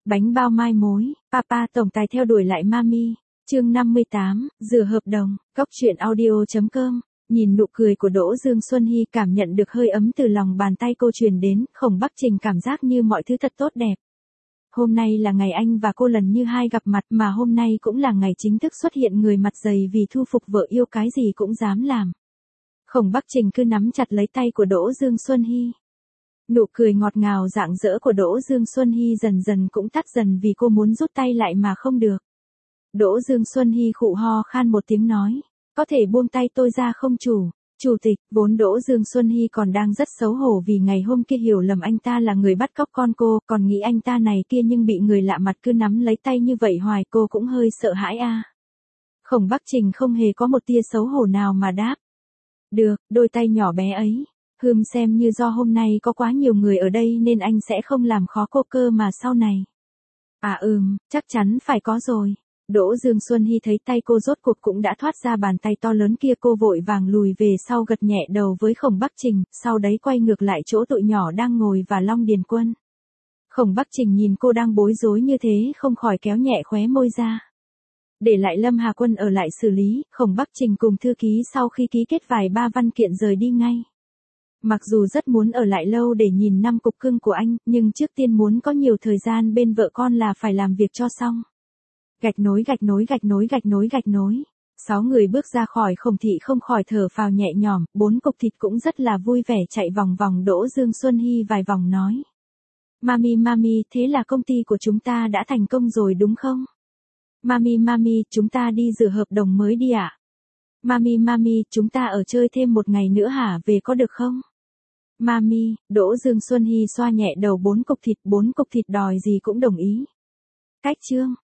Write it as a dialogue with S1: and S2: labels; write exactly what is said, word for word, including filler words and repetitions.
S1: Bánh bao mai mối, Papa tổng tài theo đuổi lại Mami. Chương năm mươi tám, rửa hợp đồng, góc truyện audio chấm com. Nhìn nụ cười của Đỗ Dương Xuân Hy, cảm nhận được hơi ấm từ lòng bàn tay cô truyền đến, Khổng Bắc Trình cảm giác như mọi thứ thật tốt đẹp. Hôm nay là ngày anh và cô lần như hai gặp mặt, mà hôm nay cũng là ngày chính thức xuất hiện người mặt dày vì thu phục vợ yêu, cái gì cũng dám làm. Khổng Bắc Trình cứ nắm chặt lấy tay của Đỗ Dương Xuân Hy. Nụ cười ngọt ngào rạng rỡ của Đỗ Dương Xuân Hy dần dần cũng tắt dần vì cô muốn rút tay lại mà không được. Đỗ Dương Xuân Hy khụ ho khan một tiếng nói, có thể buông tay tôi ra không chủ? Chủ tịch, vốn Đỗ Dương Xuân Hy còn đang rất xấu hổ vì ngày hôm kia hiểu lầm anh ta là người bắt cóc con cô, còn nghĩ anh ta này kia, nhưng bị người lạ mặt cứ nắm lấy tay như vậy hoài, cô cũng hơi sợ hãi a. À. Khổng Bắc Trình không hề có một tia xấu hổ nào mà đáp. Được, đôi tay nhỏ bé ấy. Hừm, xem như do hôm nay có quá nhiều người ở đây nên anh sẽ không làm khó cô cơ mà sau này. À ừm, chắc chắn phải có rồi. Đỗ Dương Xuân Hy thấy tay cô rốt cuộc cũng đã thoát ra bàn tay to lớn kia, cô vội vàng lùi về sau gật nhẹ đầu với Khổng Bắc Trình, sau đấy quay ngược lại chỗ tụi nhỏ đang ngồi và Long Điền Quân. Khổng Bắc Trình nhìn cô đang bối rối như thế không khỏi kéo nhẹ khóe môi ra. Để lại Lâm Hà Quân ở lại xử lý, Khổng Bắc Trình cùng thư ký sau khi ký kết vài ba văn kiện rời đi ngay. Mặc dù rất muốn ở lại lâu để nhìn năm cục cưng của anh, nhưng trước tiên muốn có nhiều thời gian bên vợ con là phải làm việc cho xong. Gạch nối gạch nối gạch nối gạch nối gạch nối. Sáu người bước ra khỏi Khổng thị không khỏi thở phào nhẹ nhõm, bốn cục thịt cũng rất là vui vẻ chạy vòng vòng Đỗ Dương Xuân Hy vài vòng nói. Mami mami, thế là công ty của chúng ta đã thành công rồi đúng không? Mami mami, chúng ta đi rửa hợp đồng mới đi ạ. À? Mami mami, chúng ta ở chơi thêm một ngày nữa hả, về có được không? Mami, Đỗ Dương Xuân Hy xoa nhẹ đầu bốn cục thịt, bốn cục thịt đòi gì cũng đồng ý. Cách chương.